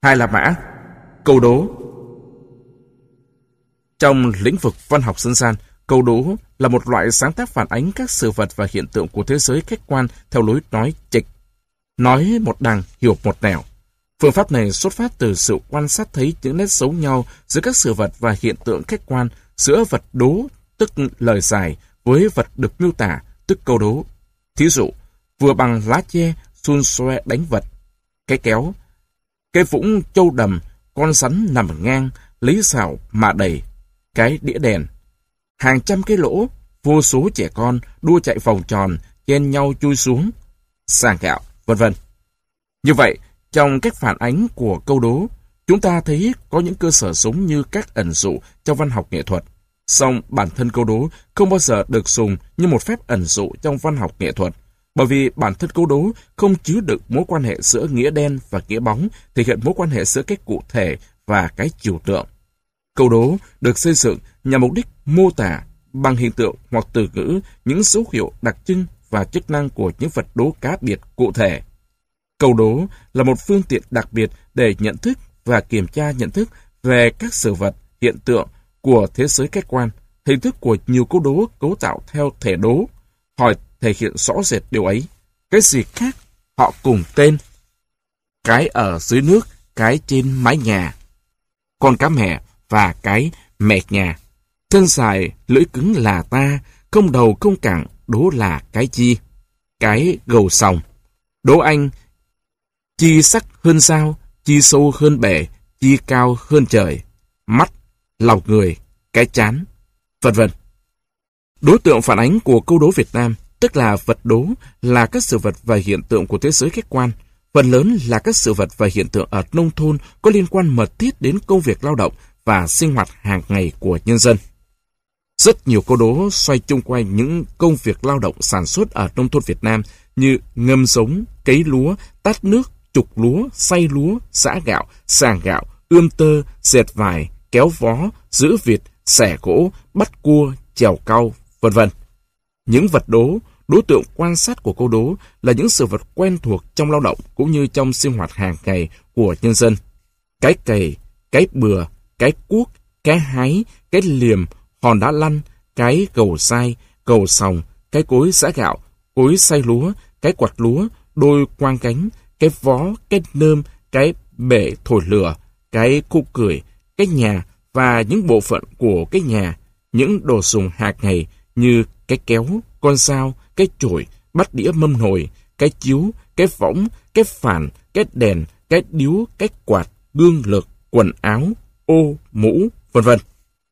Hai La Mã. Câu đố. Trong lĩnh vực văn học dân gian, câu đố là một loại sáng tác phản ánh các sự vật và hiện tượng của thế giới khách quan theo lối nói trịch. Nói một đằng, hiểu một nẻo. Phương pháp này xuất phát từ sự quan sát thấy những nét giống nhau giữa các sự vật và hiện tượng khách quan, giữa vật đố, tức lời giải, với vật được miêu tả, tức câu đố. Thí dụ, vừa bằng lá tre, xun xoe đánh vật. Cái kéo. Cái vũng trâu đầm, con rắn nằm ngang, lấy xảo mà đẩy. Cái đĩa đèn. Hàng trăm cái lỗ, vô số trẻ con đua chạy vòng tròn, chen nhau chui xuống. Sàng gạo, vân vân. Như vậy, trong cách phản ánh của câu đố, chúng ta thấy có những cơ sở giống như các ẩn dụ trong văn học nghệ thuật. Song bản thân câu đố không bao giờ được dùng như một phép ẩn dụ trong văn học nghệ thuật, bởi vì bản thân câu đố không chứa đựng mối quan hệ giữa nghĩa đen và nghĩa bóng, thể hiện mối quan hệ giữa cái cụ thể và cái trừu tượng. Câu đố được xây dựng nhằm mục đích mô tả bằng hình tượng hoặc từ ngữ những dấu hiệu đặc trưng và chức năng của những vật đố cá biệt cụ thể. Câu đố là một phương tiện đặc biệt để nhận thức và kiểm tra nhận thức về các sự vật, hiện tượng của thế giới khách quan. Hình thức của nhiều câu đố cấu tạo theo thể đố, hỏi thể hiện rõ rệt điều ấy. Cái gì khác, họ cùng tên. Cái ở dưới nước, cái trên mái nhà. Con cá mẹ và cái mẹ nhà. Thân dài, lưỡi cứng là ta, không đầu không cẳng, đố là cái chi. Cái gầu sòng. Đố anh, chi sắc hơn sao, chi sâu hơn bể, chi cao hơn trời. Mắt, lòng người, cái chán, vân vân. Đối tượng phản ánh của câu đố Việt Nam, tức là vật đố, là các sự vật và hiện tượng của thế giới khách quan. Phần lớn là các sự vật và hiện tượng ở nông thôn có liên quan mật thiết đến công việc lao động và sinh hoạt hàng ngày của nhân dân. Rất nhiều câu đố xoay chung quanh những công việc lao động sản xuất ở nông thôn Việt Nam như ngâm giống, cấy lúa, tát nước, trục lúa, xay lúa, giã gạo, sàng gạo, ươm tơ, dệt vải, kéo vó, giữ vịt, xẻ gỗ, bắt cua, chèo cau, vân vân. Những vật đố, đối tượng quan sát của câu đố là những sự vật quen thuộc trong lao động cũng như trong sinh hoạt hàng ngày của nhân dân. Cái cày, cái bừa, cái cuốc, cái hái, cái liềm, hòn đá lăn, cái gầu sai, gầu sòng, cái cối giã gạo, cối xay lúa, cái quạt lúa, đôi quang cánh, cái vó, cái nơm, cái bể thổi lửa, cái khu cười, cái nhà và những bộ phận của cái nhà, những đồ dùng hàng ngày như cái kéo, con dao, cái chổi, bát đĩa mâm nồi, cái chiếu, cái võng, cái phản, cái đèn, cái điếu, cái quạt, gương lược, quần áo, ô, mũ, vân vân.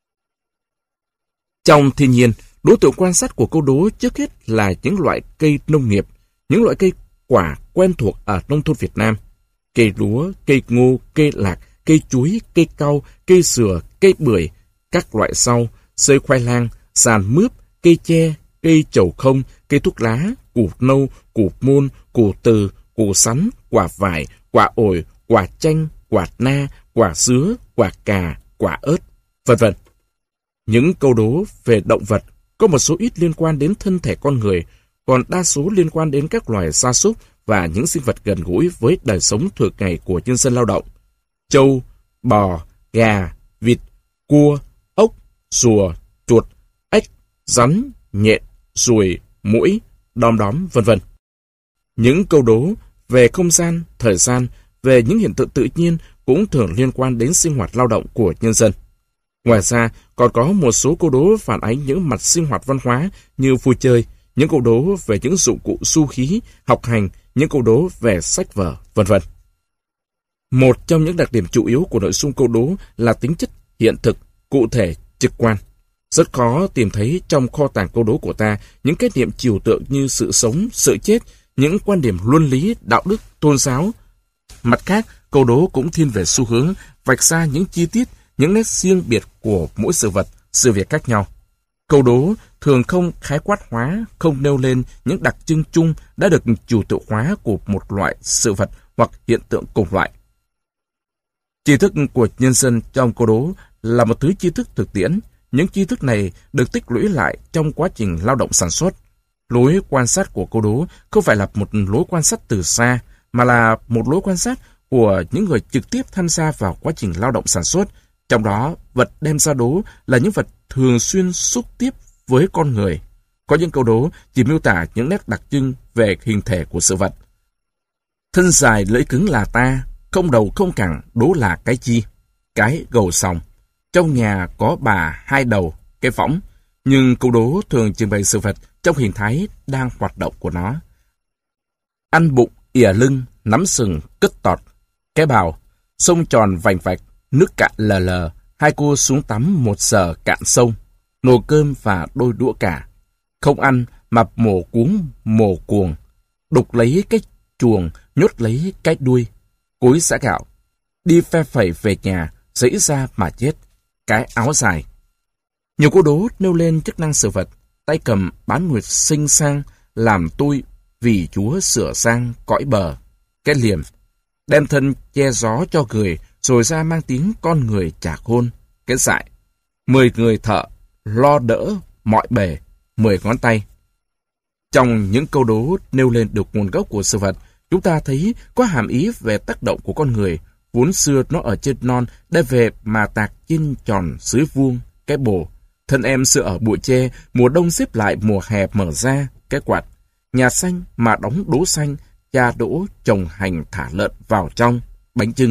Trong thiên nhiên, đối tượng quan sát của câu đố trước hết là những loại cây nông nghiệp, những loại cây quả quen thuộc ở nông thôn Việt Nam. Cây lúa, cây ngô, cây lạc, cây chuối, cây cau, cây sừa, cây bưởi, các loại rau, xơi khoai lang, sàn mướp, cây tre, cây trầu không, cây thuốc lá, củ nâu, củ môn, củ từ, củ sắn, quả vải, quả ổi, quả chanh, quả na, quả sứa, quả cà, quả ớt, vân vân. Những câu đố về động vật có một số ít liên quan đến thân thể con người, còn đa số liên quan đến các loài gia súc và những sinh vật gần gũi với đời sống thường ngày của nhân dân lao động. Trâu, bò, gà, vịt, cua, ốc, rùa, chuột, ếch, rắn, nhện, ruồi, muỗi, đom đóm, vân vân. Những câu đố về không gian, thời gian, về những hiện tượng tự nhiên cũng thường liên quan đến sinh hoạt lao động của nhân dân. Ngoài ra, còn có một số câu đố phản ánh những mặt sinh hoạt văn hóa như vui chơi, những câu đố về những dụng cụ du khí, học hành, những câu đố về sách vở, vân vân. Một trong những đặc điểm chủ yếu của nội dung câu đố là tính chất hiện thực, cụ thể, trực quan. Rất khó tìm thấy trong kho tàng câu đố của ta những cái niệm trừu tượng như sự sống, sự chết, những quan điểm luân lý, đạo đức, tôn giáo. Mặt khác, câu đố cũng thiên về xu hướng, vạch ra những chi tiết, những nét riêng biệt của mỗi sự vật, sự việc khác nhau. Câu đố thường không khái quát hóa, không nêu lên những đặc trưng chung đã được trừu tượng hóa của một loại sự vật hoặc hiện tượng cùng loại. Tri thức của nhân dân trong câu đố là một thứ tri thức thực tiễn. Những tri thức này được tích lũy lại trong quá trình lao động sản xuất. Lối quan sát của câu đố không phải là một lối quan sát từ xa, mà là một lối quan sát của những người trực tiếp tham gia vào quá trình lao động sản xuất, trong đó vật đem ra đố là những vật thường xuyên xúc tiếp với con người. Có những câu đố chỉ miêu tả những nét đặc trưng về hình thể của sự vật. Thân dài lưỡi cứng là ta, không đầu không cẳng, đố là cái chi? Cái gầu sòng. Trong nhà có bà hai đầu, cái võng. Nhưng câu đố thường trình bày sự vật trong hình thái đang hoạt động của nó. Ăn bụng, ỉa lưng, nắm sừng, cất tọt. Cái bào, sông tròn vành vạch, nước cạn lờ lờ. Hai cô xuống tắm một giờ cạn sông. Nồi cơm và đôi đũa cả. Không ăn, mập mổ cuồng. Đục lấy cái chuồng, nhốt lấy cái đuôi. Cối giã gạo. Đi phe phẩy về nhà, dẫy ra mà chết. Cái áo dài. Nhiều câu đố nêu lên chức năng sự vật. Tay cầm bán nguyệt sinh sang, làm tôi vì Chúa sửa sang cõi bờ. Cái liềm. Đem thân che gió cho người, rồi ra mang tiếng con người trả khôn. Cái dại. 10 người thợ, lo đỡ mọi bề, 10 ngón tay. Trong những câu đố nêu lên được nguồn gốc của sự vật, chúng ta thấy có hàm ý về tác động của con người. Vốn xưa nó ở trên non, đã về mà tạc trên tròn dưới vuông, cái bồ. Thân em xưa ở bụi tre, mùa đông xếp lại, mùa hè mở ra, cái quạt. Nhà xanh mà đóng đố xanh, cha đỗ trồng hành thả lợn vào trong, bánh chưng.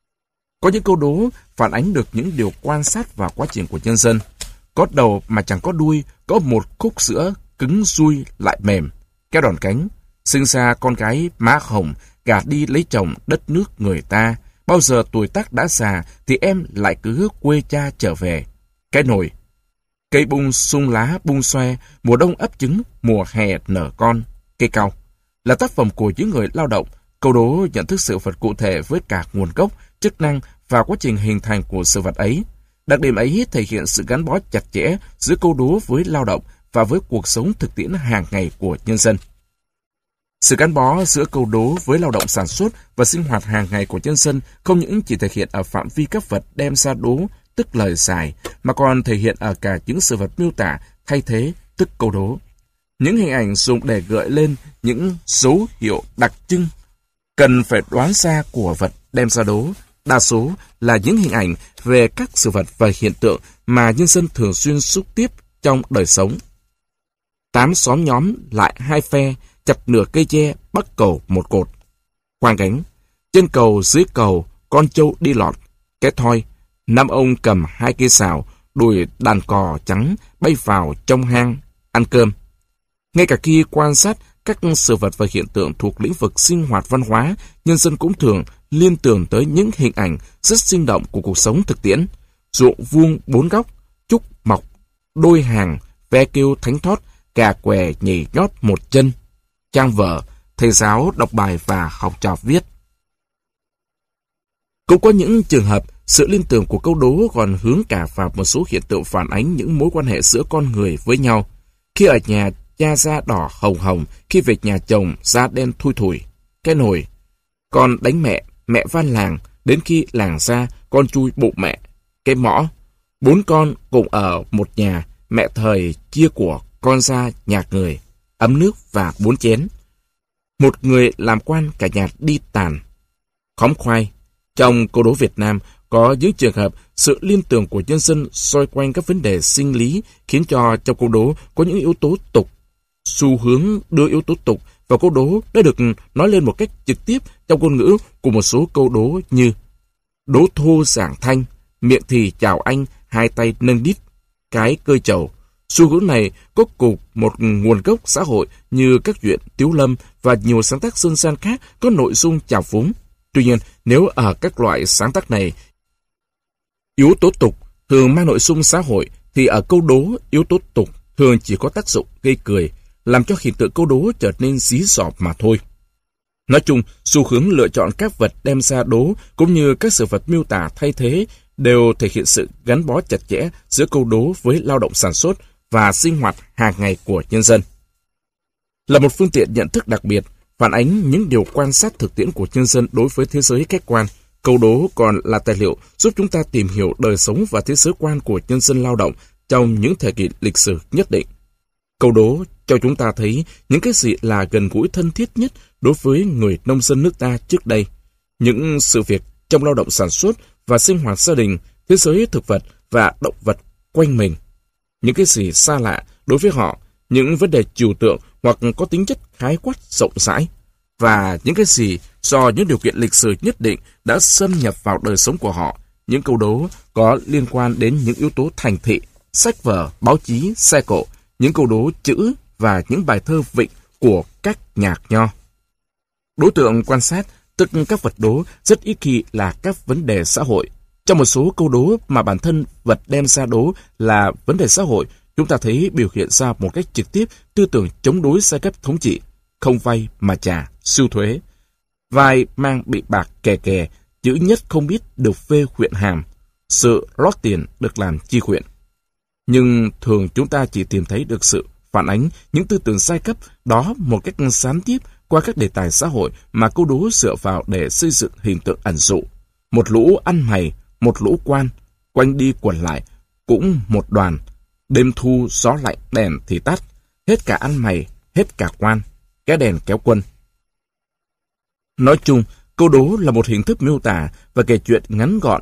Có những câu đố phản ánh được những điều quan sát vào quá trình của nhân dân. Có đầu mà chẳng có đuôi, có một khúc sữa cứng dui lại mềm, cái đòn cánh. Sinh ra con gái má hồng, gả đi lấy chồng đất nước người ta. Bao giờ tuổi tác đã già thì em lại cứ quê cha trở về. Cái nồi. Cây bung sung lá bung xoe, mùa đông ấp trứng, mùa hè nở con. Cây cau. Là tác phẩm của những người lao động. Câu đố nhận thức sự vật cụ thể với cả nguồn gốc, chức năng và quá trình hình thành của sự vật ấy. Đặc điểm ấy thể hiện sự gắn bó chặt chẽ giữa câu đố với lao động và với cuộc sống thực tiễn hàng ngày của nhân dân. Sự gắn bó giữa câu đố với lao động sản xuất và sinh hoạt hàng ngày của nhân dân không những chỉ thể hiện ở phạm vi các vật đem ra đố, tức lời giải, mà còn thể hiện ở cả những sự vật miêu tả, thay thế, tức câu đố. Những hình ảnh dùng để gợi lên những dấu hiệu đặc trưng cần phải đoán ra của vật đem ra đố, đa số là những hình ảnh về các sự vật và hiện tượng mà nhân dân thường xuyên xúc tiếp trong đời sống. 8 xóm nhóm lại 2 phe, chặt nửa cây tre, bắc cầu một cột. Khoan gánh. Trên cầu dưới cầu, con trâu đi lọt. Cái thoi. 5 ông cầm 2 cây sào, đuổi đàn cò trắng bay vào trong hang, ăn cơm. Ngay cả khi quan sát các sự vật và hiện tượng thuộc lĩnh vực sinh hoạt văn hóa, nhân dân cũng thường liên tưởng tới những hình ảnh rất sinh động của cuộc sống thực tiễn. Ruộng vuông 4 góc, trúc mọc, đôi hàng, ve kêu thánh thót, gà què nhảy nhót một chân. Trang vở, thầy giáo đọc bài và học trò viết. Cũng có những trường hợp, sự liên tưởng của câu đố còn hướng cả vào một số hiện tượng phản ánh những mối quan hệ giữa con người với nhau. Khi ở nhà, cha da đỏ hồng hồng, khi về nhà chồng, da đen thui thủi. Cái nồi. Con đánh mẹ, mẹ van làng, đến khi làng ra, con chui bụng mẹ. Cái mõ. 4 con cùng ở một nhà, mẹ thời chia của, con ra nhạc người. Ấm nước và 4 chén. Một người làm quan, cả nhà đi tàn. Khóm khoai. Trong câu đố Việt Nam, có những trường hợp sự liên tưởng của nhân dân xoay quanh các vấn đề sinh lý khiến cho trong câu đố có những yếu tố tục. Xu hướng đưa yếu tố tục vào câu đố đã được nói lên một cách trực tiếp trong ngôn ngữ của một số câu đố như đố thô giảng thanh, miệng thì chào anh, hai tay nâng đít, cái cơi trầu. Xu hướng này có cùng một nguồn gốc xã hội như các chuyện Tiếu Lâm và nhiều sáng tác dân gian khác có nội dung trào phúng. Tuy nhiên, nếu ở các loại sáng tác này, yếu tố tục thường mang nội dung xã hội, thì ở câu đố, yếu tố tục thường chỉ có tác dụng gây cười, làm cho hiện tượng câu đố trở nên dí dỏm mà thôi. Nói chung, xu hướng lựa chọn các vật đem ra đố cũng như các sự vật miêu tả thay thế đều thể hiện sự gắn bó chặt chẽ giữa câu đố với lao động sản xuất và sinh hoạt hàng ngày của nhân dân. Là một phương tiện nhận thức đặc biệt, phản ánh những điều quan sát thực tiễn của nhân dân đối với thế giới khách quan, câu đố còn là tài liệu giúp chúng ta tìm hiểu đời sống và thế giới quan của nhân dân lao động trong những thời kỳ lịch sử nhất định. Câu đố cho chúng ta thấy những cái gì là gần gũi thân thiết nhất đối với người nông dân nước ta trước đây. những sự việc trong lao động sản xuất và sinh hoạt gia đình, thế giới thực vật và động vật quanh mình. Những cái gì xa lạ đối với họ, những vấn đề trừu tượng hoặc có tính chất khái quát rộng rãi, và những cái gì do những điều kiện lịch sử nhất định đã xâm nhập vào đời sống của họ, những câu đố có liên quan đến những yếu tố thành thị, sách vở, báo chí, xe cộ, những câu đố chữ và những bài thơ vịnh của các nhạc nho. Đối tượng quan sát, tức các vật đố, rất ít khi là các vấn đề xã hội. Trong một số câu đố mà bản thân vật đem ra đố là vấn đề xã hội, chúng ta thấy biểu hiện ra một cách trực tiếp tư tưởng chống đối giai cấp thống trị, không vay mà trả, siêu thuế. Vai mang bị bạc kè kè, chữ nhất không biết được phê huyện hàm, sự lót tiền được làm chi huyện. Nhưng thường chúng ta chỉ tìm thấy được sự phản ánh những tư tưởng giai cấp đó một cách gián tiếp qua các đề tài xã hội mà câu đố dựa vào để xây dựng hình tượng ẩn dụ. Một lũ ăn mày, một lũ quan, quanh đi quẩn lại, cũng một đoàn. Đêm thu gió lạnh đèn thì tắt, hết cả ăn mày, hết cả quan, kéo đèn kéo quân. Nói chung, câu đố là một hình thức miêu tả và kể chuyện ngắn gọn.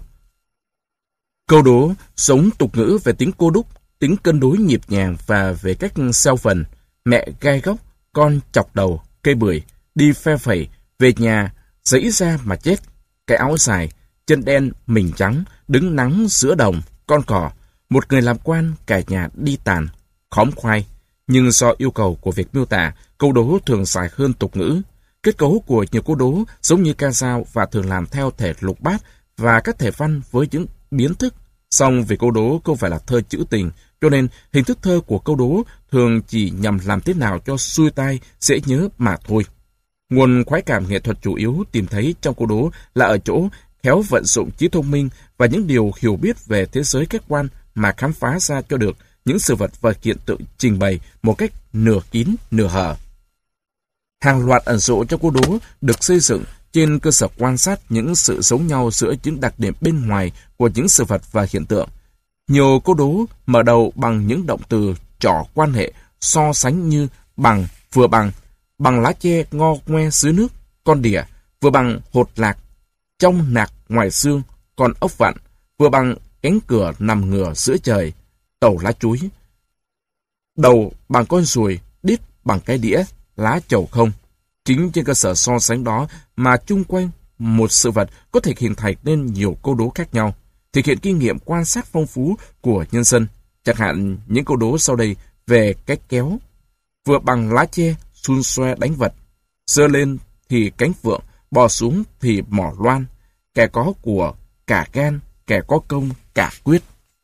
Câu đố sống tục ngữ về tính cô đúc, tính cân đối nhịp nhàng và về cách xeo phần. Mẹ gai góc, con chọc đầu, cây bưởi, đi phe phẩy, về nhà, giãy ra mà chết. Cái áo dài, chân đen, mình trắng, đứng nắng giữa đồng, con cò. Một người làm quan, cả nhà đi tàn, khóm khoai. Nhưng do yêu cầu của việc miêu tả, câu đố thường dài hơn tục ngữ. Kết cấu của nhiều câu đố giống như ca dao và thường làm theo thể lục bát và các thể văn với những biến thức. Song vì câu đố không phải là thơ trữ tình, cho nên hình thức thơ của câu đố thường chỉ nhằm làm thế nào cho xuôi tai, dễ nhớ mà thôi. Nguồn khoái cảm nghệ thuật chủ yếu tìm thấy trong câu đố là ở chỗ khéo vận dụng trí thông minh và những điều hiểu biết về thế giới khách quan mà khám phá ra cho được những sự vật và hiện tượng trình bày một cách nửa kín nửa hở. Hàng loạt ẩn dụ trong câu đố được xây dựng trên cơ sở quan sát những sự giống nhau giữa những đặc điểm bên ngoài của những sự vật và hiện tượng. Nhiều câu đố mở đầu bằng những động từ trỏ quan hệ so sánh như bằng, vừa bằng lá tre ngo ngoe dưới nước, con đỉa, vừa bằng hột lạc, trong nạc ngoài xương, con ốc vặn, vừa bằng cánh cửa nằm ngửa giữa trời, tàu lá chuối. Đầu bằng con ruồi, đít bằng cái đĩa, lá chầu không. Chính trên cơ sở so sánh đó mà chung quanh một sự vật có thể hình thành nên nhiều câu đố khác nhau, thực hiện kinh nghiệm quan sát phong phú của nhân dân. Chẳng hạn những câu đố sau đây về cách kéo. Vừa bằng lá tre, xun xoe đánh vật. Giơ lên thì cánh phượng, bò xuống thì mỏ loan. Kẻ có của, cả gan, kẻ có công, cả quyết.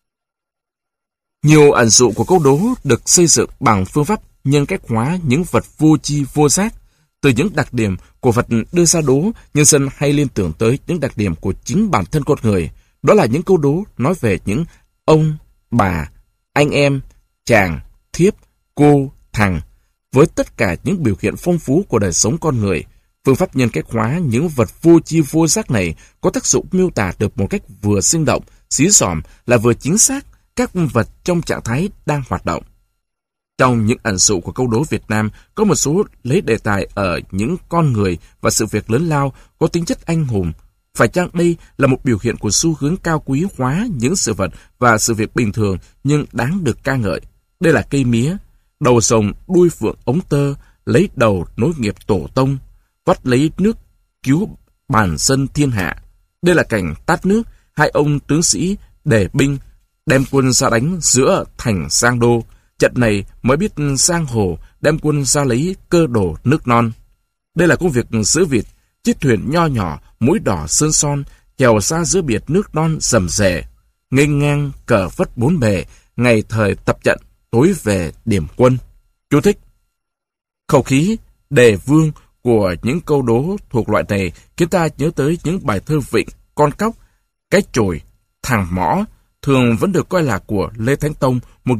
Nhiều ẩn dụ của câu đố được xây dựng bằng phương pháp nhân cách hóa những vật vô tri vô giác. Từ những đặc điểm của vật đưa ra đố, nhân dân hay liên tưởng tới những đặc điểm của chính bản thân con người. Đó là những câu đố nói về những ông, bà, anh em, chàng, thiếp, cô, thằng, với tất cả những biểu hiện phong phú của đời sống con người. Phương pháp nhân cách hóa những vật vô tri vô giác này có tác dụng miêu tả được một cách vừa sinh động, xí xỏm là vừa chính xác các vật trong trạng thái đang hoạt động. Trong những ẩn dụ của câu đố Việt Nam, có một số lấy đề tài ở những con người và sự việc lớn lao có tính chất anh hùng. Phải chăng đây là một biểu hiện của xu hướng cao quý hóa những sự vật và sự việc bình thường nhưng đáng được ca ngợi? Đây là cây mía, đầu rồng đuôi phượng ống tơ, lấy đầu nối nghiệp tổ tông, vắt lấy nước cứu bản dân thiên hạ. Đây là cảnh tát nước, hai ông tướng sĩ đề binh, đem quân ra đánh giữa thành Giang Đô. Trận này mới biết giang hồ, đem quân ra lấy cơ đồ nước non. Đây là công việc giữ vịt, chiếc thuyền nho nhỏ, mũi đỏ sơn son, chèo ra giữa biệt nước non rầm rề. Nghênh ngang cờ vất bốn bề, ngày thời tập trận, tối về điểm quân. Chú thích: khẩu khí, đề vương của những câu đố thuộc loại này khiến ta nhớ tới những bài thơ vịnh, con cóc, cái chổi, thằng mõ, thường vẫn được coi là của Lê Thánh Tông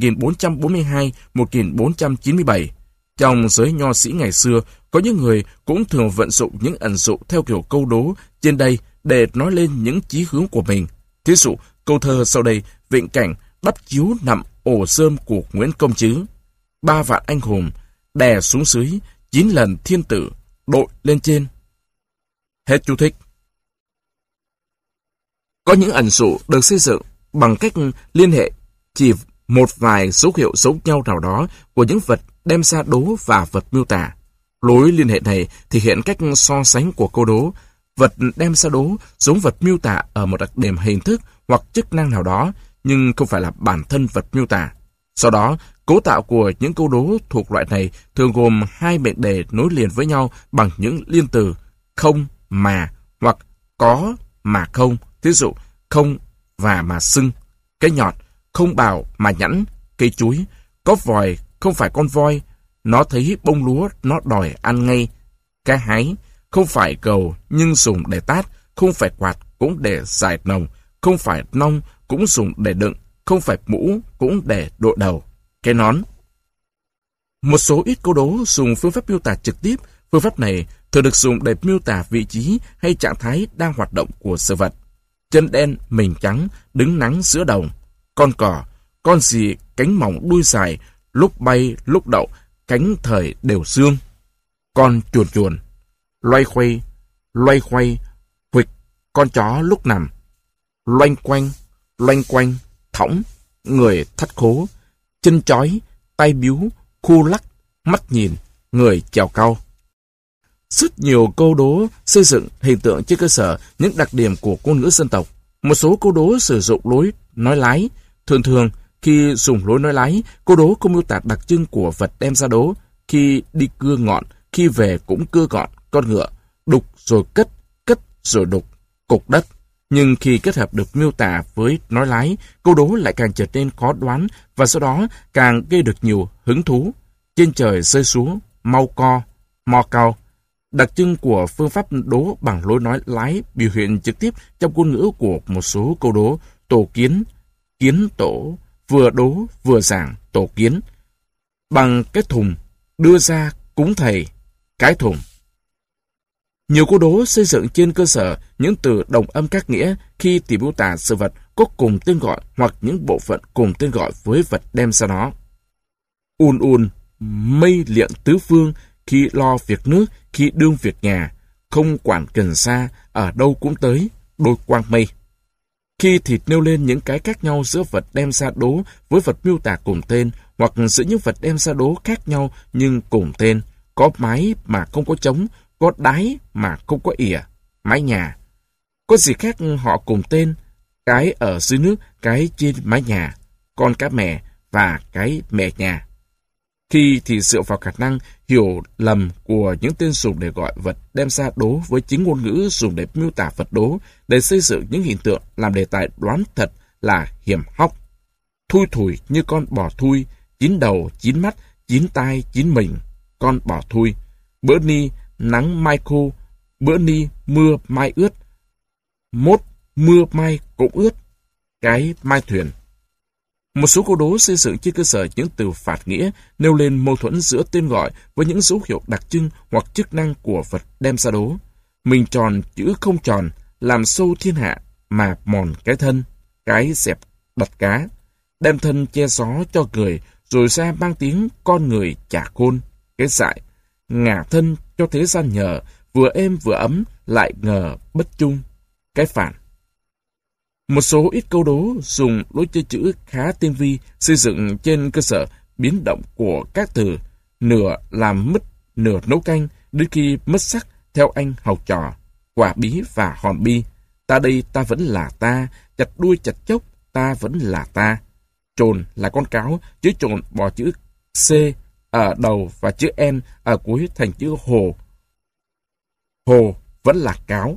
1442-1497. Trong giới nho sĩ ngày xưa, có những người cũng thường vận dụng những ẩn dụ theo kiểu câu đố trên đây để nói lên những chí hướng của mình. Thí dụ, câu thơ sau đây vịnh cảnh đắp chiếu nằm ổ rơm của Nguyễn Công Trứ. 3 vạn anh hùng, đè xuống dưới, 9 lần thiên tử, đội lên trên. Hết chú thích. Có những ẩn dụ được xây dựng bằng cách liên hệ chỉ một vài dấu hiệu giống nhau nào đó của những vật đem ra đố và vật miêu tả. Lối liên hệ này thể hiện cách so sánh của câu đố. Vật đem ra đố giống vật miêu tả ở một đặc điểm hình thức hoặc chức năng nào đó, nhưng không phải là bản thân vật miêu tả. Sau đó, cấu tạo của những câu đố thuộc loại này thường gồm hai mệnh đề nối liền với nhau bằng những liên từ không mà hoặc có mà không. Ví dụ, không và mà sưng, cái nhọt, không bào mà nhẵn, cây chuối, có vòi không phải con voi, nó thấy bông lúa nó đòi ăn ngay, cá hái, không phải gầu nhưng dùng để tát, không phải quạt cũng để giải nồng, không phải nong cũng dùng để đựng, không phải mũ cũng để đội đầu, cái nón. Một số ít câu đố dùng phương pháp miêu tả trực tiếp. Phương pháp này thường được dùng để miêu tả vị trí hay trạng thái đang hoạt động của sự vật. Chân đen, mình trắng, đứng nắng giữa đồng. Con cò, con gì cánh mỏng đuôi dài, lúc bay lúc đậu, cánh thời đều dương. Con chuồn chuồn, loay khoay, huỵch, con chó lúc nằm. Loanh quanh, thõng, người thắt khố, chân chói, tay biếu, khu lắc, mắt nhìn, người chèo cau. Rất nhiều câu đố xây dựng hình tượng trên cơ sở những đặc điểm của ngôn ngữ dân tộc. Một số câu đố sử dụng lối nói lái. Thường khi dùng lối nói lái, câu đố không miêu tả đặc trưng của vật đem ra đố. Khi đi cưa ngọn, khi về cũng cưa gọn con ngựa, đục rồi cất rồi đục, cục đất. Nhưng khi kết hợp được miêu tả với nói lái, câu đố lại càng trở nên khó đoán và sau đó càng gây được nhiều hứng thú. Trên trời rơi xuống, mau co, mo cao. Đặc trưng của phương pháp đố bằng lối nói lái biểu hiện trực tiếp trong ngôn ngữ của một số câu đố. Tổ kiến, kiến tổ, vừa đố vừa giảng, tổ kiến. Bằng cái thùng, đưa ra cúng thầy, cái thùng. Nhiều câu đố xây dựng trên cơ sở những từ đồng âm các nghĩa khi tìm miêu tả sự vật có cùng tên gọi hoặc những bộ phận cùng tên gọi với vật đem ra nó. Un, mây liệng tứ phương, khi lo việc nước, khi đương việc nhà, không quản gần xa, ở đâu cũng tới, đôi quang mây. Khi thì nêu lên những cái khác nhau giữa vật đem ra đố với vật miêu tả cùng tên, hoặc giữa những vật đem ra đố khác nhau nhưng cùng tên, có mái mà không có trống, có đáy mà không có ỉa, mái nhà. Có gì khác họ cùng tên, cái ở dưới nước, cái trên mái nhà, con cá mè và cái mẹ nhà. Khi thì dựa vào khả năng hiểu lầm của những tên dùng để gọi vật đem ra đố với chính ngôn ngữ dùng để miêu tả vật đố, để xây dựng những hiện tượng làm đề tài đoán thật là hiểm hóc. Thui thủi như con bò thui, chín đầu, chín mắt, chín tai, chín mình, con bò thui. Bữa ni nắng mai khô, bữa ni mưa mai ướt, mốt mưa mai cũng ướt, cái mai thuyền. Một số câu đố xây dựng trên cơ sở những từ phạt nghĩa nêu lên mâu thuẫn giữa tên gọi với những dấu hiệu đặc trưng hoặc chức năng của vật đem ra đố. Mình tròn chữ không tròn, làm sâu thiên hạ mà mòn cái thân, cái dẹp đặt cá, đem thân che gió cho người, rồi ra mang tiếng con người chả khôn, cái dại, ngả thân cho thế gian nhờ, vừa êm vừa ấm, lại ngờ bất chung, cái phản. Một số ít câu đố dùng lối chơi chữ khá tinh vi, xây dựng trên cơ sở biến động của các từ, nửa làm mứt, nửa nấu canh, đến khi mất sắc theo anh học trò, quả bí và hòn bi. Ta đây ta vẫn là ta, chặt đuôi chặt chốc, ta vẫn là ta. Trồn là con cáo, chữ trồn bỏ chữ C ở đầu và chữ N ở cuối thành chữ hồ. Hồ vẫn là cáo.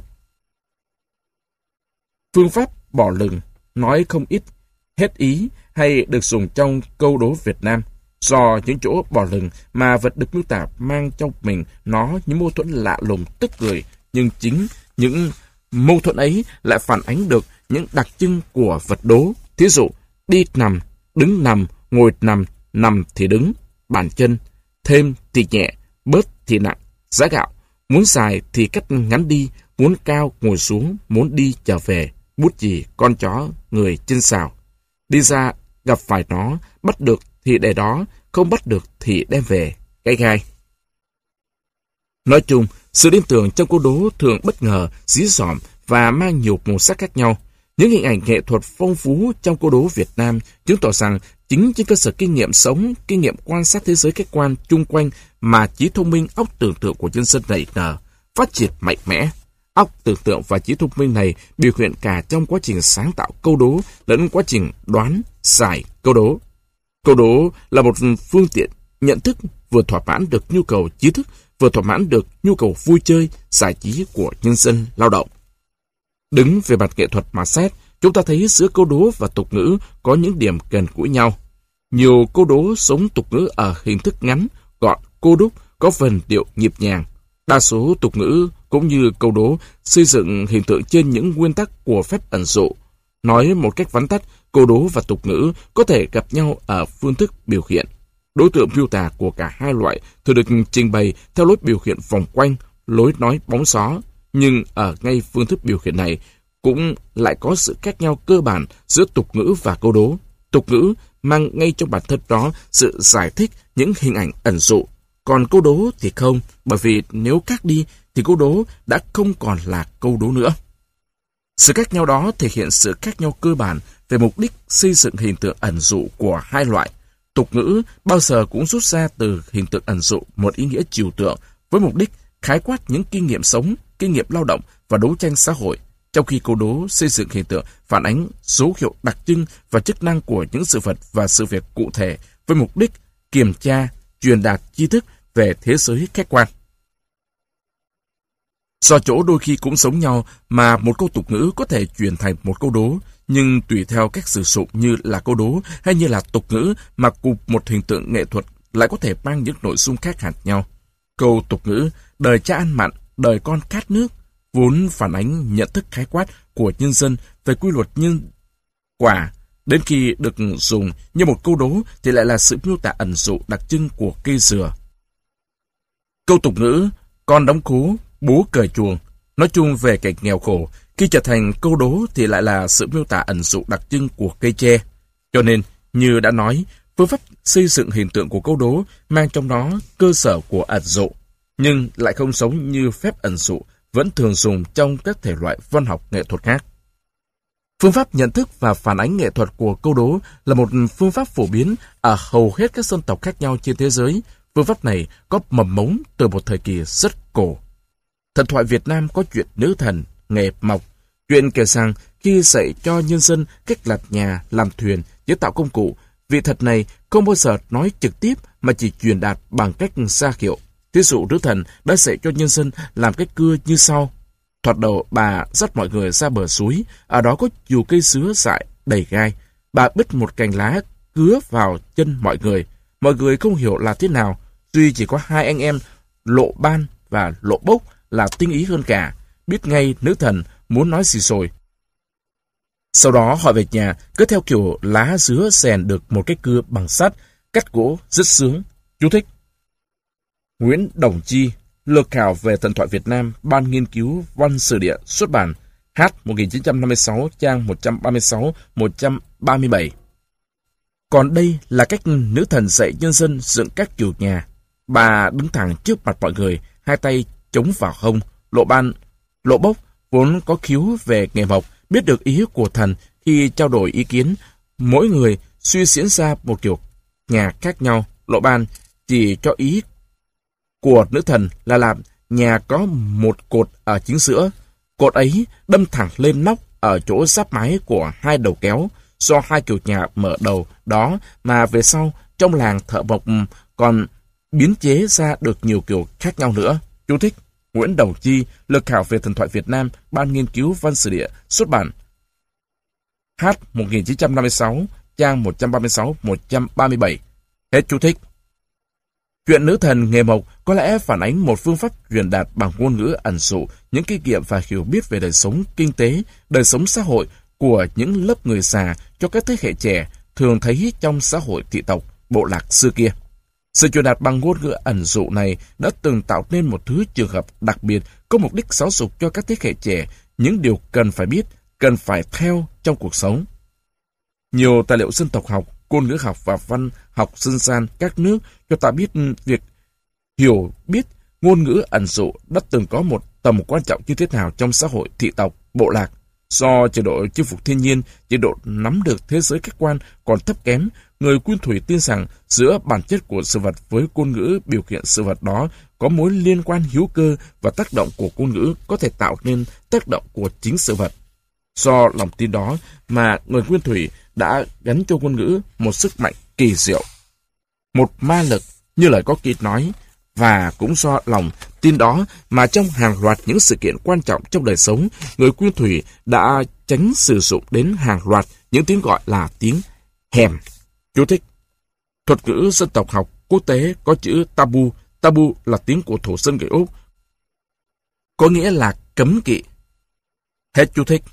Phương pháp bỏ lừng, nói không ít, hết ý hay được dùng trong câu đố Việt Nam. Do những chỗ bỏ lừng mà vật được miêu tả mang trong mình nó những mâu thuẫn lạ lùng tức cười, nhưng chính những mâu thuẫn ấy lại phản ánh được những đặc trưng của vật đố. Thí dụ, đi nằm, đứng nằm, ngồi nằm, nằm thì đứng, bàn chân, thêm thì nhẹ, bớt thì nặng, giá gạo, muốn dài thì cắt ngắn đi, muốn cao ngồi xuống, muốn đi trở về, bút chì, con chó, người trên sào. Đi ra, gặp phải nó, bắt được thì để đó, không bắt được thì đem về, cái gai. Nói chung, sự liên tưởng trong câu đố thường bất ngờ, dí dỏm và mang nhiều màu sắc khác nhau. Những hình ảnh nghệ thuật phong phú trong câu đố Việt Nam chứng tỏ rằng chính trên cơ sở kinh nghiệm sống, kinh nghiệm quan sát thế giới khách quan chung quanh mà trí thông minh, óc tưởng tượng của nhân dân nảy nở, phát triển mạnh mẽ. Óc tưởng tượng và trí thông minh này biểu hiện cả trong quá trình sáng tạo câu đố lẫn quá trình đoán, giải câu đố. Câu đố là một phương tiện nhận thức vừa thỏa mãn được nhu cầu trí thức, vừa thỏa mãn được nhu cầu vui chơi, giải trí của nhân dân lao động. Đứng về mặt nghệ thuật mà xét, chúng ta thấy giữa câu đố và tục ngữ có những điểm gần gũi nhau. Nhiều câu đố sống tục ngữ ở hình thức ngắn, gọn, cô đúc, có phần điệu nhịp nhàng. Đa số tục ngữ cũng như câu đố xây dựng hình tượng trên những nguyên tắc của phép ẩn dụ. Nói một cách vắn tắt, câu đố và tục ngữ có thể gặp nhau ở phương thức biểu hiện. Đối tượng miêu tả của cả hai loại thường được trình bày theo lối biểu hiện vòng quanh, lối nói bóng gió. Nhưng ở ngay phương thức biểu hiện này cũng lại có sự khác nhau cơ bản giữa tục ngữ và câu đố. Tục ngữ mang ngay trong bản thân đó sự giải thích những hình ảnh ẩn dụ. Còn câu đố thì không, bởi vì nếu khác đi thì câu đố đã không còn là câu đố nữa. Sự khác nhau đó thể hiện sự khác nhau cơ bản về mục đích xây dựng hình tượng ẩn dụ của hai loại. Tục ngữ bao giờ cũng rút ra từ hình tượng ẩn dụ một ý nghĩa trừu tượng với mục đích khái quát những kinh nghiệm sống, kinh nghiệm lao động và đấu tranh xã hội, trong khi câu đố xây dựng hình tượng phản ánh dấu hiệu đặc trưng và chức năng của những sự vật và sự việc cụ thể với mục đích kiểm tra, truyền đạt tri thức về thế giới khách quan. Do chỗ đôi khi cũng giống nhau mà một câu tục ngữ có thể chuyển thành một câu đố, nhưng tùy theo cách sử dụng như là câu đố hay như là tục ngữ mà cùng một hình tượng nghệ thuật lại có thể mang những nội dung khác hẳn nhau. Câu tục ngữ đời cha ăn mặn, đời con khát nước vốn phản ánh nhận thức khái quát của nhân dân về quy luật nhân quả, đến khi được dùng như một câu đố thì lại là sự miêu tả ẩn dụ đặc trưng của cây dừa. Câu tục ngữ con đóng khố, bố cởi chuồng nói chung về cảnh nghèo khổ, khi trở thành câu đố thì lại là sự miêu tả ẩn dụ đặc trưng của cây tre. Cho nên, như đã nói, phương pháp xây dựng hình tượng của câu đố mang trong đó cơ sở của ẩn dụ, nhưng lại không giống như phép ẩn dụ vẫn thường dùng trong các thể loại văn học nghệ thuật khác. Phương pháp nhận thức và phản ánh nghệ thuật của câu đố là một phương pháp phổ biến ở hầu hết các dân tộc khác nhau trên thế giới. Phương pháp này có mầm mống từ một thời kỳ rất cổ. Thần thoại Việt Nam có chuyện nữ thần, nghề mộc. Chuyện kể rằng khi dạy cho nhân dân cách lặt nhà, làm thuyền, chế tạo công cụ, vị thần này không bao giờ nói trực tiếp mà chỉ truyền đạt bằng cách ra hiệu. Thí dụ nữ thần đã dạy cho nhân dân làm cái cưa như sau. Thoạt đầu bà dắt mọi người ra bờ suối, ở đó có nhiều cây sứa dại đầy gai. Bà bứt một cành lá cứa vào chân mọi người. Mọi người không hiểu là thế nào, duy chỉ có hai anh em Lộ Ban và Lộ Bốc là tinh ý hơn cả, biết ngay nữ thần muốn nói gì rồi. Sau đó họ về nhà, cứ theo kiểu lá dứa rèn được một cái cưa bằng sắt, cắt gỗ rất sướng. Chú thích: Nguyễn Đồng Chi, Lược khảo về thần thoại Việt Nam, Ban Nghiên cứu Văn Sử Địa, xuất bản H 1956, trang 136-137. Còn đây là cách nữ thần dạy nhân dân dựng các kiểu nhà. Bà đứng thẳng trước mặt mọi người, hai tay chống vào hông. Lộ Ban, Lộ Bốc vốn có khiếu về nghề mộc, biết được ý của thần khi trao đổi ý kiến. Mỗi người suy diễn ra một kiểu nhà khác nhau. Lộ Ban chỉ cho ý của nữ thần là làm nhà có một cột ở chính giữa. Cột ấy đâm thẳng lên nóc ở chỗ giáp mái của hai đầu kéo. Do hai kiểu nhà mở đầu đó mà về sau trong làng thợ mộc còn biến chế ra được nhiều kiểu khác nhau nữa. Chú thích: Nguyễn Đồng Chi, Lược khảo về thần thoại Việt Nam, Ban Nghiên cứu Văn Sử Địa, xuất bản H 1956, trang 136-137. Hết chú thích. Chuyện nữ thần nghề mộc có lẽ phản ánh một phương pháp truyền đạt bằng ngôn ngữ ẩn dụ những kinh nghiệm và hiểu biết về đời sống kinh tế, đời sống xã hội của những lớp người già cho các thế hệ trẻ thường thấy trong xã hội thị tộc, bộ lạc xưa kia. Sự truyền đạt bằng ngôn ngữ ẩn dụ này đã từng tạo nên một thứ trường hợp đặc biệt có mục đích giáo dục cho các thế hệ trẻ những điều cần phải biết, cần phải theo trong cuộc sống. Nhiều tài liệu dân tộc học, ngôn ngữ học và văn học dân gian các nước cho ta biết việc hiểu biết ngôn ngữ ẩn dụ đã từng có một tầm quan trọng như thế nào trong xã hội thị tộc, bộ lạc. Do chế độ chinh phục thiên nhiên, chế độ nắm được thế giới khách quan còn thấp kém, người Nguyên Thủy tin rằng giữa bản chất của sự vật với ngôn ngữ biểu hiện sự vật đó có mối liên quan hữu cơ và tác động của ngôn ngữ có thể tạo nên tác động của chính sự vật. Do lòng tin đó mà người Nguyên Thủy đã gắn cho ngôn ngữ một sức mạnh kỳ diệu, một ma lực như lời có kỹ nói, và cũng do lòng tin đó mà trong hàng loạt những sự kiện quan trọng trong đời sống, người Nguyên Thủy đã tránh sử dụng đến hàng loạt những tiếng gọi là tiếng hèm. Chú thích: thuật ngữ dân tộc học quốc tế có chữ tabu. Tabu là tiếng của thổ dân người Úc, có nghĩa là cấm kỵ. Hết chú thích.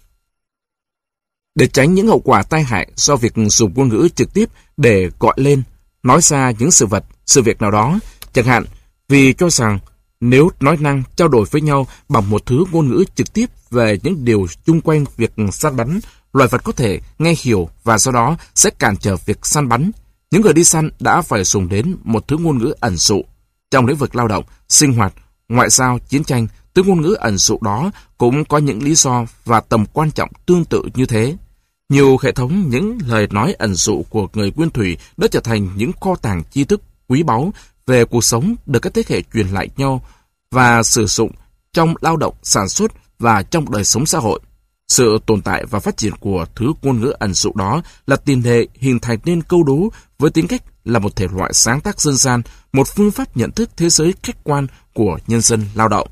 Để tránh những hậu quả tai hại do việc dùng ngôn ngữ trực tiếp để gọi lên, nói ra những sự vật, sự việc nào đó, chẳng hạn vì cho rằng nếu nói năng trao đổi với nhau bằng một thứ ngôn ngữ trực tiếp về những điều chung quanh việc săn bắn, loài vật có thể nghe hiểu và do đó sẽ cản trở việc săn bắn. Những người đi săn đã phải dùng đến một thứ ngôn ngữ ẩn dụ. Trong lĩnh vực lao động, sinh hoạt, ngoại giao, chiến tranh, thứ ngôn ngữ ẩn dụ đó cũng có những lý do và tầm quan trọng tương tự như thế. Nhiều hệ thống những lời nói ẩn dụ của người Nguyên Thủy đã trở thành những kho tàng tri thức quý báu về cuộc sống được các thế hệ truyền lại nhau và sử dụng trong lao động, sản xuất và trong đời sống xã hội. Sự tồn tại và phát triển của thứ ngôn ngữ ẩn dụ đó là tiền đề hình thành nên câu đố với tính cách là một thể loại sáng tác dân gian, một phương pháp nhận thức thế giới khách quan của nhân dân lao động.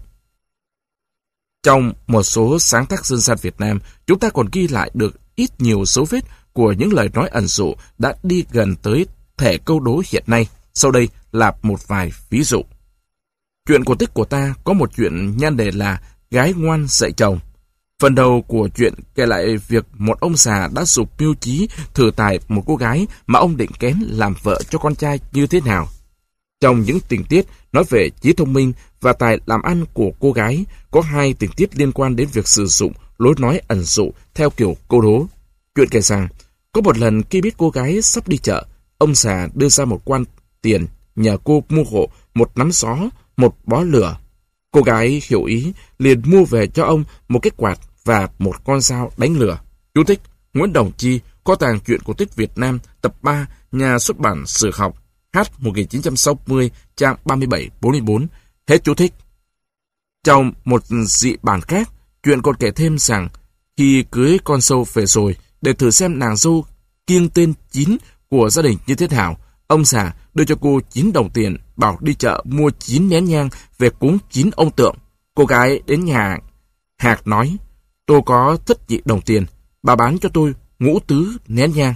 Trong một số sáng tác dân gian Việt Nam, chúng ta còn ghi lại được ít nhiều dấu vết của những lời nói ẩn dụ đã đi gần tới thể câu đố hiện nay. Sau đây là một vài ví dụ. Chuyện cổ tích của ta có một chuyện nhan đề là Gái ngoan dạy chồng. Phần đầu của chuyện kể lại việc một ông già đã dùng mưu trí thử tài một cô gái mà ông định kén làm vợ cho con trai như thế nào. Trong những tình tiết nói về trí thông minh và tài làm ăn của cô gái, có hai tình tiết liên quan đến việc sử dụng lối nói ẩn dụ theo kiểu câu đố. Chuyện kể rằng, có một lần khi biết cô gái sắp đi chợ, ông già đưa ra một quan tiền nhờ cô mua hộ một nắm gió, một bó lửa. Cô gái hiểu ý, liền mua về cho ông một cái quạt và một con dao đánh lửa. Chú thích: Nguyễn Đồng Chi, Kho tàng truyện cổ tích Việt Nam, tập 3, Nhà xuất bản Sử học, H 1960, trang 37-44. Hết chú thích. Trong một dị bản khác, chuyện còn kể thêm rằng khi cưới con dâu về rồi, để thử xem nàng dâu kiêng tên 9 của gia đình như thế nào, ông già đưa cho cô 9 đồng tiền, bảo đi chợ mua 9 nén nhang về cúng 9 ông tượng. Cô gái đến nhà hạc nói: tôi có thất nhị đồng tiền, bà bán cho tôi ngũ tứ nén nhang.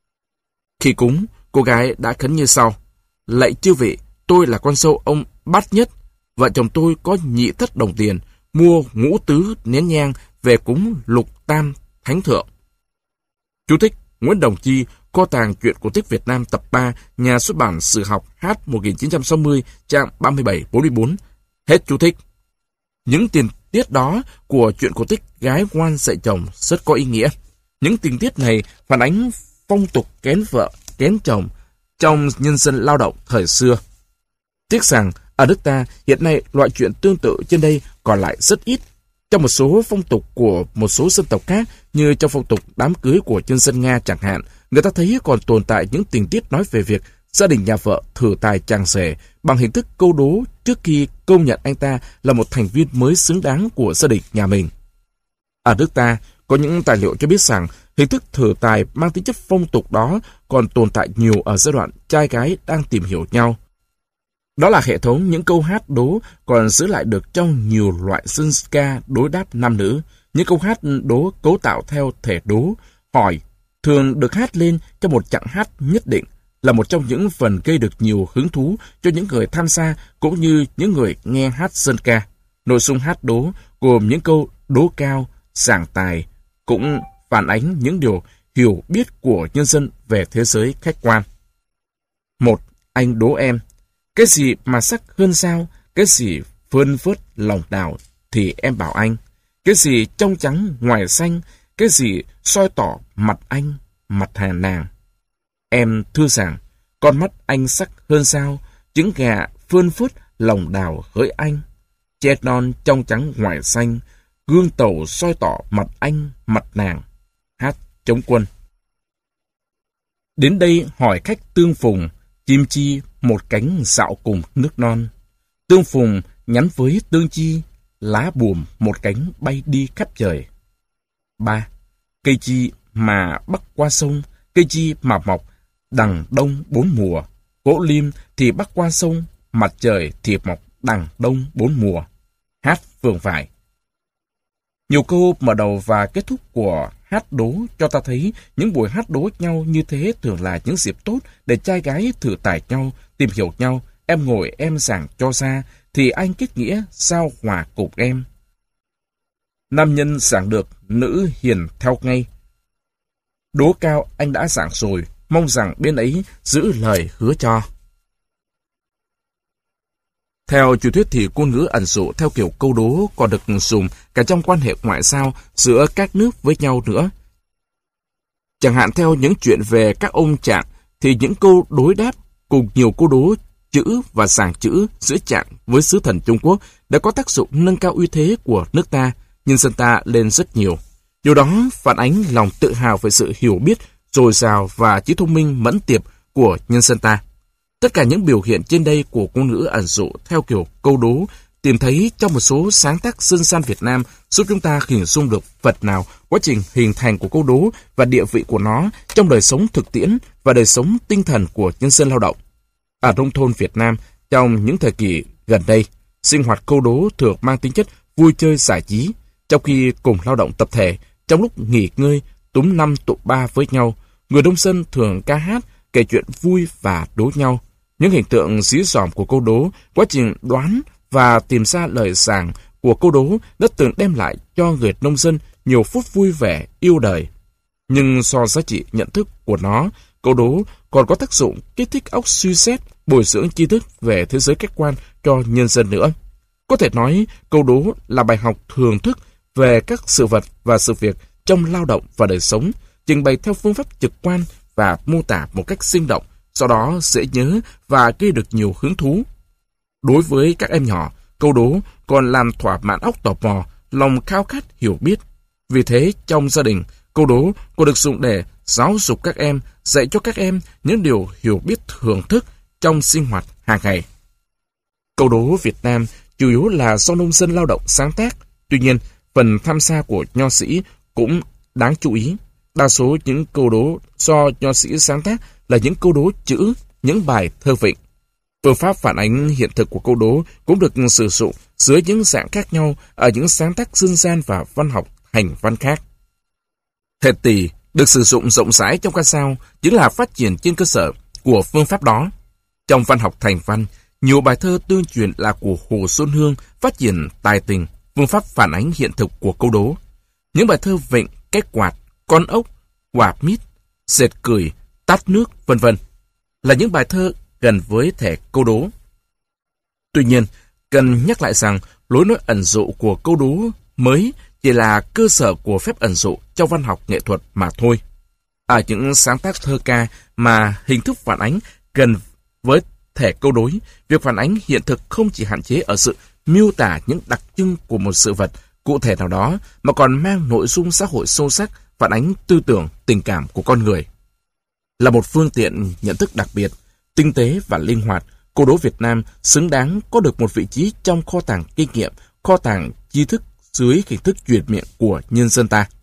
Khi cúng, cô gái đã khấn như sau: lạy chư vị, tôi là con dâu ông Bát Nhất, vợ chồng tôi có nhị thất đồng tiền, mua ngũ tứ nén nhang về cúng Lục Tam Thánh Thượng. Chú thích: Nguyễn Đồng Chi, Kho tàng truyện cổ tích Việt Nam, tập 3, Nhà xuất bản Sử học, H 1960, trang 37-44. Hết chú thích. Những tình tiết đó của chuyện cổ tích Gái ngoan dạy chồng rất có ý nghĩa. Những tình tiết này phản ánh phong tục kén vợ, kén chồng trong nhân dân lao động thời xưa. Tiếc rằng ở nước ta hiện nay loại chuyện tương tự trên đây còn lại rất ít. Trong một số phong tục của một số dân tộc khác, như trong phong tục đám cưới của nhân dân Nga chẳng hạn, người ta thấy còn tồn tại những tình tiết nói về việc gia đình nhà vợ thử tài chàng rể bằng hình thức câu đố trước khi công nhận anh ta là một thành viên mới xứng đáng của gia đình nhà mình. Ở nước ta, có những tài liệu cho biết rằng hình thức thử tài mang tính chất phong tục đó còn tồn tại nhiều ở giai đoạn trai gái đang tìm hiểu nhau. Đó là hệ thống những câu hát đố còn giữ lại được trong nhiều loại dân ca đối đáp nam nữ. Những câu hát đố cấu tạo theo thể đố, hỏi thường được hát lên trong một chặng hát nhất định, là một trong những phần gây được nhiều hứng thú cho những người tham gia cũng như những người nghe hát dân ca. Nội dung hát đố gồm những câu đố cao, giảng tài, cũng phản ánh những điều hiểu biết của nhân dân về thế giới khách quan. 1. Anh đố em: cái gì mà sắc hơn sao, cái gì phơn phớt lòng đào thì em bảo anh. Cái gì trong trắng ngoài xanh, cái gì soi tỏ mặt anh, mặt hà nàng. Em thưa rằng, con mắt anh sắc hơn sao, trứng gà phơn phớt lòng đào hỡi anh. Che non trong trắng ngoài xanh, gương tàu soi tỏ mặt anh, mặt nàng. Hát chống quân. Đến đây hỏi khách tương phùng, chim chi một cánh dạo cùng nước non. Tương phùng nhắn với tương chi, lá buồm một cánh bay đi khắp trời. 3. Cây chi mà bắc qua sông, cây chi mà mọc đằng đông 4 mùa. Gỗ lim thì bắc qua sông, mặt trời thì mọc đằng đông 4 mùa. Hát phường phải. Nhiều câu mở đầu và kết thúc của hát đố cho ta thấy những buổi hát đố nhau như thế thường là những dịp tốt để trai gái thử tài nhau, tìm hiểu nhau. Em ngồi em giảng cho ra, thì anh kết nghĩa sao hòa cùng em. Nam nhân giảng được, nữ hiền theo ngay. Đố cao anh đã giảng rồi, mong rằng bên ấy giữ lời hứa cho. Theo truyền thuyết thì ngôn ngữ ẩn dụ theo kiểu câu đố còn được dùng cả trong quan hệ ngoại giao giữa các nước với nhau nữa. Chẳng hạn theo những chuyện về các ông trạng thì những câu đối đáp cùng nhiều câu đố chữ và giảng chữ giữa trạng với sứ thần Trung Quốc đã có tác dụng nâng cao uy thế của nước ta, nhân dân ta lên rất nhiều. Điều đó phản ánh lòng tự hào về sự hiểu biết dồi dào và trí thông minh mẫn tiệp của nhân dân ta. Tất cả những biểu hiện trên đây của ngôn ngữ ẩn dụ theo kiểu câu đố tìm thấy trong một số sáng tác dân gian Việt Nam giúp chúng ta hình dung được phần nào quá trình hình thành của câu đố và địa vị của nó trong đời sống thực tiễn và đời sống tinh thần của nhân dân lao động. Ở nông thôn Việt Nam, trong những thời kỳ gần đây, sinh hoạt câu đố thường mang tính chất vui chơi giải trí, trong khi cùng lao động tập thể, trong lúc nghỉ ngơi, túm năm tụ ba với nhau, người nông dân thường ca hát, kể chuyện vui và đố nhau. Những hình tượng dí dỏm của câu đố, quá trình đoán và tìm ra lời giảng của câu đố đã từng đem lại cho người nông dân nhiều phút vui vẻ, yêu đời. Nhưng so giá trị nhận thức của nó, câu đố còn có tác dụng kích thích óc suy xét, bồi dưỡng tri thức về thế giới khách quan cho nhân dân nữa. Có thể nói, câu đố là bài học thường thức về các sự vật và sự việc trong lao động và đời sống, trình bày theo phương pháp trực quan và mô tả một cách sinh động, do đó dễ nhớ và gây được nhiều hứng thú. Đối với các em nhỏ, câu đố còn làm thỏa mãn óc tò mò, lòng khao khát hiểu biết. Vì thế, trong gia đình, câu đố còn được dùng để giáo dục các em, dạy cho các em những điều hiểu biết thưởng thức trong sinh hoạt hàng ngày. Câu đố Việt Nam chủ yếu là do nông dân lao động sáng tác, tuy nhiên, phần tham gia của nho sĩ cũng đáng chú ý. Đa số những câu đố do nho sĩ sáng tác là những câu đố chữ, những bài thơ vịnh. Phương pháp phản ánh hiện thực của câu đố cũng được sử dụng dưới những dạng khác nhau ở những sáng tác dân gian và văn học hành văn khác. Hệ tỳ được sử dụng rộng rãi trong ca dao chính là phát triển trên cơ sở của phương pháp đó. Trong văn học thành văn, nhiều bài thơ tương truyền là của Hồ Xuân Hương phát triển tài tình, phương pháp phản ánh hiện thực của câu đố. Những bài thơ vịnh, cái quạt, con ốc, quả mít, dệt cười, tát nước, vân vân là những bài thơ gần với thể câu đố. Tuy nhiên, cần nhắc lại rằng lối nói ẩn dụ của câu đố mới chỉ là cơ sở của phép ẩn dụ trong văn học nghệ thuật mà thôi. Ở những sáng tác thơ ca mà hình thức phản ánh gần với thể câu đối, việc phản ánh hiện thực không chỉ hạn chế ở sự miêu tả những đặc trưng của một sự vật cụ thể nào đó, mà còn mang nội dung xã hội sâu sắc, phản ánh tư tưởng, tình cảm của con người. Là một phương tiện nhận thức đặc biệt, tinh tế và linh hoạt, câu đố Việt Nam xứng đáng có được một vị trí trong kho tàng kinh nghiệm, kho tàng tri thức dưới hình thức truyền miệng của nhân dân ta.